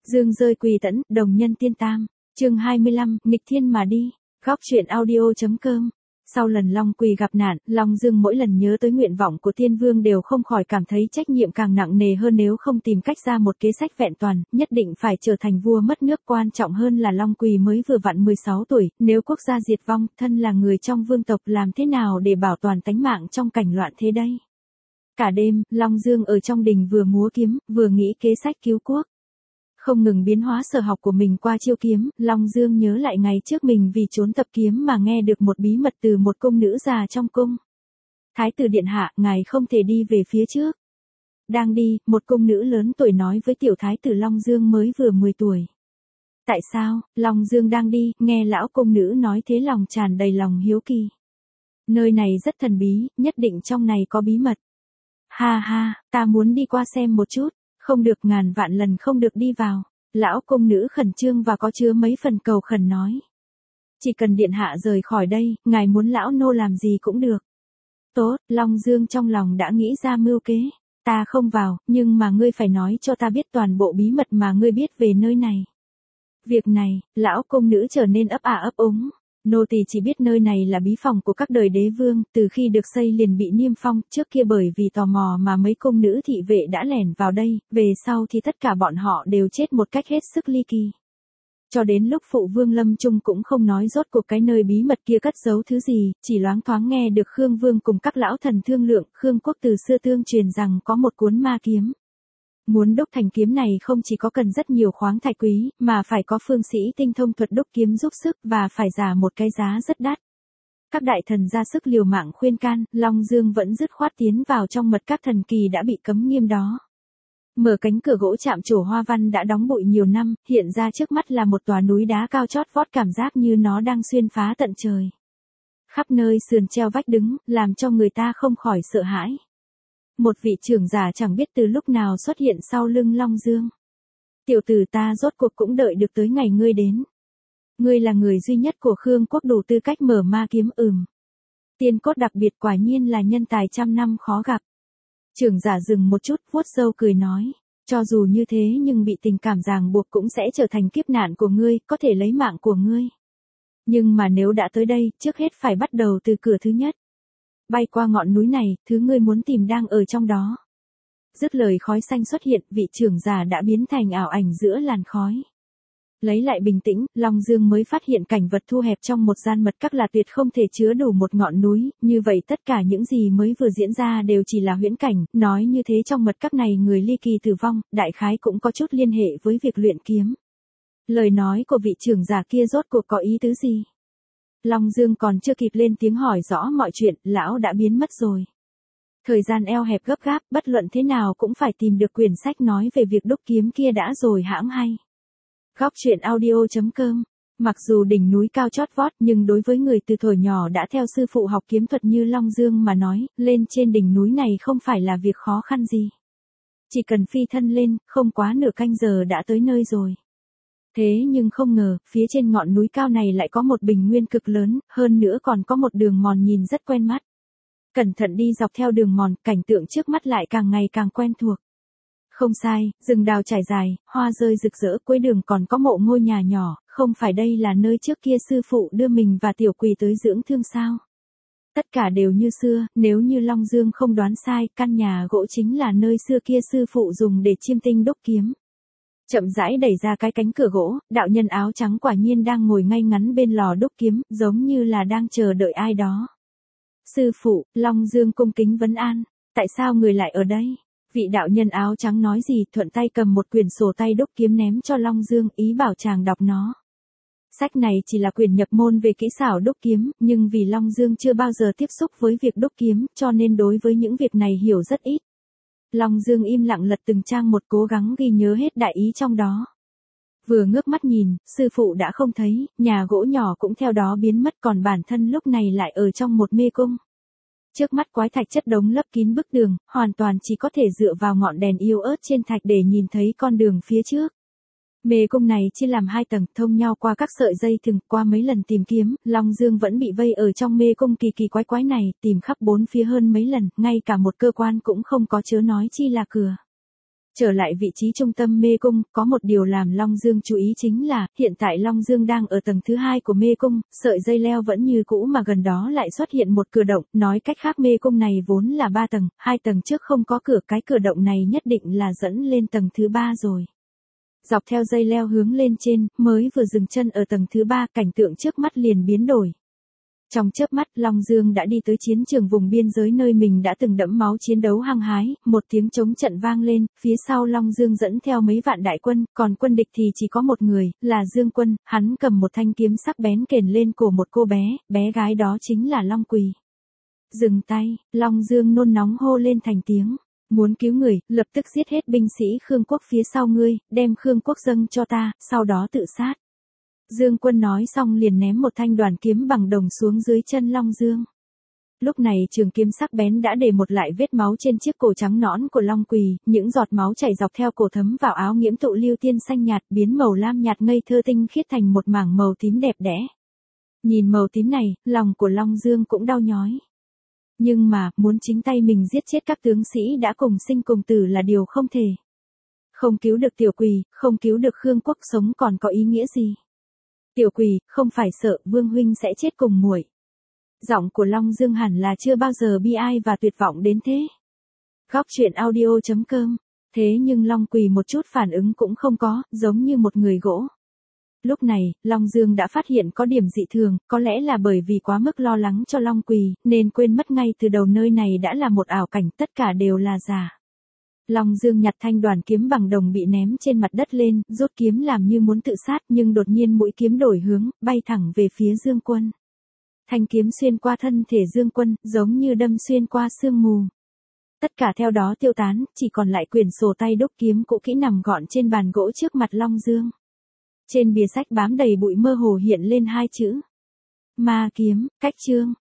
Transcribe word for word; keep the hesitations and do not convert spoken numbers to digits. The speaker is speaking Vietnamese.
Dương rơi quỳ tẫn, đồng nhân tiên tam. Chương hai mươi lăm, nghịch thiên mà đi. Góc truyện audio.com. Sau lần Long Quỳ gặp nạn, Long Dương mỗi lần nhớ tới nguyện vọng của Tiên Vương đều không khỏi cảm thấy trách nhiệm càng nặng nề hơn, nếu không tìm cách ra một kế sách vẹn toàn, nhất định phải trở thành vua mất nước. Quan trọng hơn là Long Quỳ mới vừa vặn mười sáu tuổi, nếu quốc gia diệt vong, thân là người trong vương tộc làm thế nào để bảo toàn tánh mạng trong cảnh loạn thế đây? Cả đêm, Long Dương ở trong đình vừa múa kiếm, vừa nghĩ kế sách cứu quốc. Không ngừng biến hóa sở học của mình qua chiêu kiếm, Long Dương nhớ lại ngày trước mình vì trốn tập kiếm mà nghe được một bí mật từ một cung nữ già trong cung. Thái tử điện hạ, ngài không thể đi về phía trước. Đang đi, một cung nữ lớn tuổi nói với tiểu thái tử Long Dương mới vừa mười tuổi. Tại sao? Long Dương đang đi, nghe lão cung nữ nói thế lòng tràn đầy lòng hiếu kỳ. Nơi này rất thần bí, nhất định trong này có bí mật. Ha ha, ta muốn đi qua xem một chút. Không được, ngàn vạn lần không được đi vào. Lão cung nữ khẩn trương và có chứa mấy phần cầu khẩn nói. Chỉ cần điện hạ rời khỏi đây, ngài muốn lão nô làm gì cũng được. Tốt, Long Dương trong lòng đã nghĩ ra mưu kế. Ta không vào, nhưng mà ngươi phải nói cho ta biết toàn bộ bí mật mà ngươi biết về nơi này. Việc này, lão cung nữ trở nên ấp ả ấp úng. Nô tỳ chỉ biết nơi này là bí phòng của các đời đế vương, từ khi được xây liền bị niêm phong, trước kia bởi vì tò mò mà mấy cung nữ thị vệ đã lẻn vào đây, về sau thì tất cả bọn họ đều chết một cách hết sức ly kỳ. Cho đến lúc phụ vương lâm chung cũng không nói rốt cuộc cái nơi bí mật kia cất giấu thứ gì, chỉ loáng thoáng nghe được Khương Vương cùng các lão thần thương lượng, Khương quốc từ xưa tương truyền rằng có một cuốn ma kiếm. Muốn đúc thành kiếm này không chỉ có cần rất nhiều khoáng thạch quý, mà phải có phương sĩ tinh thông thuật đúc kiếm giúp sức và phải trả một cái giá rất đắt. Các đại thần ra sức liều mạng khuyên can, Long Dương vẫn dứt khoát tiến vào trong mật các thần kỳ đã bị cấm nghiêm đó. Mở cánh cửa gỗ chạm trổ hoa văn đã đóng bụi nhiều năm, hiện ra trước mắt là một tòa núi đá cao chót vót, cảm giác như nó đang xuyên phá tận trời. Khắp nơi sườn treo vách đứng, làm cho người ta không khỏi sợ hãi. Một vị trưởng giả chẳng biết từ lúc nào xuất hiện sau lưng Long Dương. Tiểu tử, ta rốt cuộc cũng đợi được tới ngày ngươi đến. Ngươi là người duy nhất của Khương quốc đủ tư cách mở ma kiếm. Ừm. Tiên cốt đặc biệt, quả nhiên là nhân tài trăm năm khó gặp. Trưởng giả dừng một chút, vuốt râu cười nói. Cho dù như thế nhưng bị tình cảm ràng buộc cũng sẽ trở thành kiếp nạn của ngươi, có thể lấy mạng của ngươi. Nhưng mà nếu đã tới đây, trước hết phải bắt đầu từ cửa thứ nhất. Bay qua ngọn núi này, thứ ngươi muốn tìm đang ở trong đó. Dứt lời khói xanh xuất hiện, vị trưởng giả đã biến thành ảo ảnh giữa làn khói. Lấy lại bình tĩnh, Long Dương mới phát hiện cảnh vật thu hẹp trong một gian mật các là tuyệt không thể chứa đủ một ngọn núi, như vậy tất cả những gì mới vừa diễn ra đều chỉ là huyễn cảnh, nói như thế trong mật các này người ly kỳ tử vong, đại khái cũng có chút liên hệ với việc luyện kiếm. Lời nói của vị trưởng giả kia rốt cuộc có ý tứ gì? Long Dương còn chưa kịp lên tiếng hỏi rõ mọi chuyện, lão đã biến mất rồi. Thời gian eo hẹp gấp gáp, bất luận thế nào cũng phải tìm được quyển sách nói về việc đúc kiếm kia đã rồi hãng hay. Góc truyện audio.com. Mặc dù đỉnh núi cao chót vót nhưng đối với người từ thuở nhỏ đã theo sư phụ học kiếm thuật như Long Dương mà nói, lên trên đỉnh núi này không phải là việc khó khăn gì. Chỉ cần phi thân lên, không quá nửa canh giờ đã tới nơi rồi. Thế nhưng không ngờ, phía trên ngọn núi cao này lại có một bình nguyên cực lớn, hơn nữa còn có một đường mòn nhìn rất quen mắt. Cẩn thận đi dọc theo đường mòn, cảnh tượng trước mắt lại càng ngày càng quen thuộc. Không sai, rừng đào trải dài, hoa rơi rực rỡ, cuối đường còn có mộ ngôi nhà nhỏ, không phải đây là nơi trước kia sư phụ đưa mình và tiểu quỳ tới dưỡng thương sao? Tất cả đều như xưa, nếu như Long Dương không đoán sai, căn nhà gỗ chính là nơi xưa kia sư phụ dùng để chiêm tinh đúc kiếm. Chậm rãi đẩy ra cái cánh cửa gỗ, đạo nhân áo trắng quả nhiên đang ngồi ngay ngắn bên lò đúc kiếm, giống như là đang chờ đợi ai đó. Sư phụ, Long Dương cung kính vấn an, tại sao người lại ở đây? Vị đạo nhân áo trắng nói gì, thuận tay cầm một quyển sổ tay đúc kiếm ném cho Long Dương, ý bảo chàng đọc nó. Sách này chỉ là quyển nhập môn về kỹ xảo đúc kiếm, nhưng vì Long Dương chưa bao giờ tiếp xúc với việc đúc kiếm, cho nên đối với những việc này hiểu rất ít. Long Dương im lặng lật từng trang một, cố gắng ghi nhớ hết đại ý trong đó. Vừa ngước mắt nhìn, sư phụ đã không thấy, nhà gỗ nhỏ cũng theo đó biến mất, còn bản thân lúc này lại ở trong một mê cung. Trước mắt quái thạch chất đống lấp kín bức đường, hoàn toàn chỉ có thể dựa vào ngọn đèn yếu ớt trên thạch để nhìn thấy con đường phía trước. Mê cung này chia làm hai tầng, thông nhau qua các sợi dây thừng, qua mấy lần tìm kiếm, Long Dương vẫn bị vây ở trong mê cung kỳ kỳ quái quái này, tìm khắp bốn phía hơn mấy lần, ngay cả một cơ quan cũng không có, chớ nói chi là cửa. Trở lại vị trí trung tâm mê cung, có một điều làm Long Dương chú ý chính là, hiện tại Long Dương đang ở tầng thứ hai của mê cung, sợi dây leo vẫn như cũ mà gần đó lại xuất hiện một cửa động, nói cách khác mê cung này vốn là ba tầng, hai tầng trước không có cửa, cái cửa động này nhất định là dẫn lên tầng thứ ba rồi. Dọc theo dây leo hướng lên trên, mới vừa dừng chân ở tầng thứ ba, cảnh tượng trước mắt liền biến đổi. Trong chớp mắt, Long Dương đã đi tới chiến trường vùng biên giới nơi mình đã từng đẫm máu chiến đấu hăng hái, một tiếng trống trận vang lên, phía sau Long Dương dẫn theo mấy vạn đại quân, còn quân địch thì chỉ có một người, là Dương Quân, hắn cầm một thanh kiếm sắc bén kềnh lên cổ một cô bé, bé gái đó chính là Long Quỳ. Dừng tay, Long Dương nôn nóng hô lên thành tiếng. Muốn cứu người, lập tức giết hết binh sĩ Khương Quốc phía sau ngươi, đem Khương Quốc dâng cho ta, sau đó tự sát. Dương Quân nói xong liền ném một thanh đoàn kiếm bằng đồng xuống dưới chân Long Dương. Lúc này trường kiếm sắc bén đã để một lại vết máu trên chiếc cổ trắng nõn của Long Quỳ, những giọt máu chảy dọc theo cổ thấm vào áo nghiễm tụ lưu tiên xanh nhạt biến màu lam nhạt ngây thơ tinh khiết thành một mảng màu tím đẹp đẽ. Nhìn màu tím này, lòng của Long Dương cũng đau nhói. Nhưng mà, muốn chính tay mình giết chết các tướng sĩ đã cùng sinh cùng tử là điều không thể. Không cứu được Tiểu Quỳ, không cứu được Khương Quốc sống còn có ý nghĩa gì? Tiểu Quỳ, không phải sợ Vương huynh sẽ chết cùng muội. Giọng của Long Dương hẳn là chưa bao giờ bi ai và tuyệt vọng đến thế. Góc truyện audio chấm com. Thế nhưng Long Quỳ một chút phản ứng cũng không có, giống như một người gỗ. Lúc này, Long Dương đã phát hiện có điểm dị thường, có lẽ là bởi vì quá mức lo lắng cho Long Quỳ, nên quên mất ngay từ đầu nơi này đã là một ảo cảnh, tất cả đều là giả. Long Dương nhặt thanh đoàn kiếm bằng đồng bị ném trên mặt đất lên, rút kiếm làm như muốn tự sát nhưng đột nhiên mũi kiếm đổi hướng, bay thẳng về phía Dương Quân. Thanh kiếm xuyên qua thân thể Dương Quân, giống như đâm xuyên qua sương mù. Tất cả theo đó tiêu tán, chỉ còn lại quyển sổ tay đúc kiếm cũ kỹ nằm gọn trên bàn gỗ trước mặt Long Dương. Trên bìa sách bám đầy bụi mơ hồ hiện lên hai chữ. Ma kiếm, cách chương.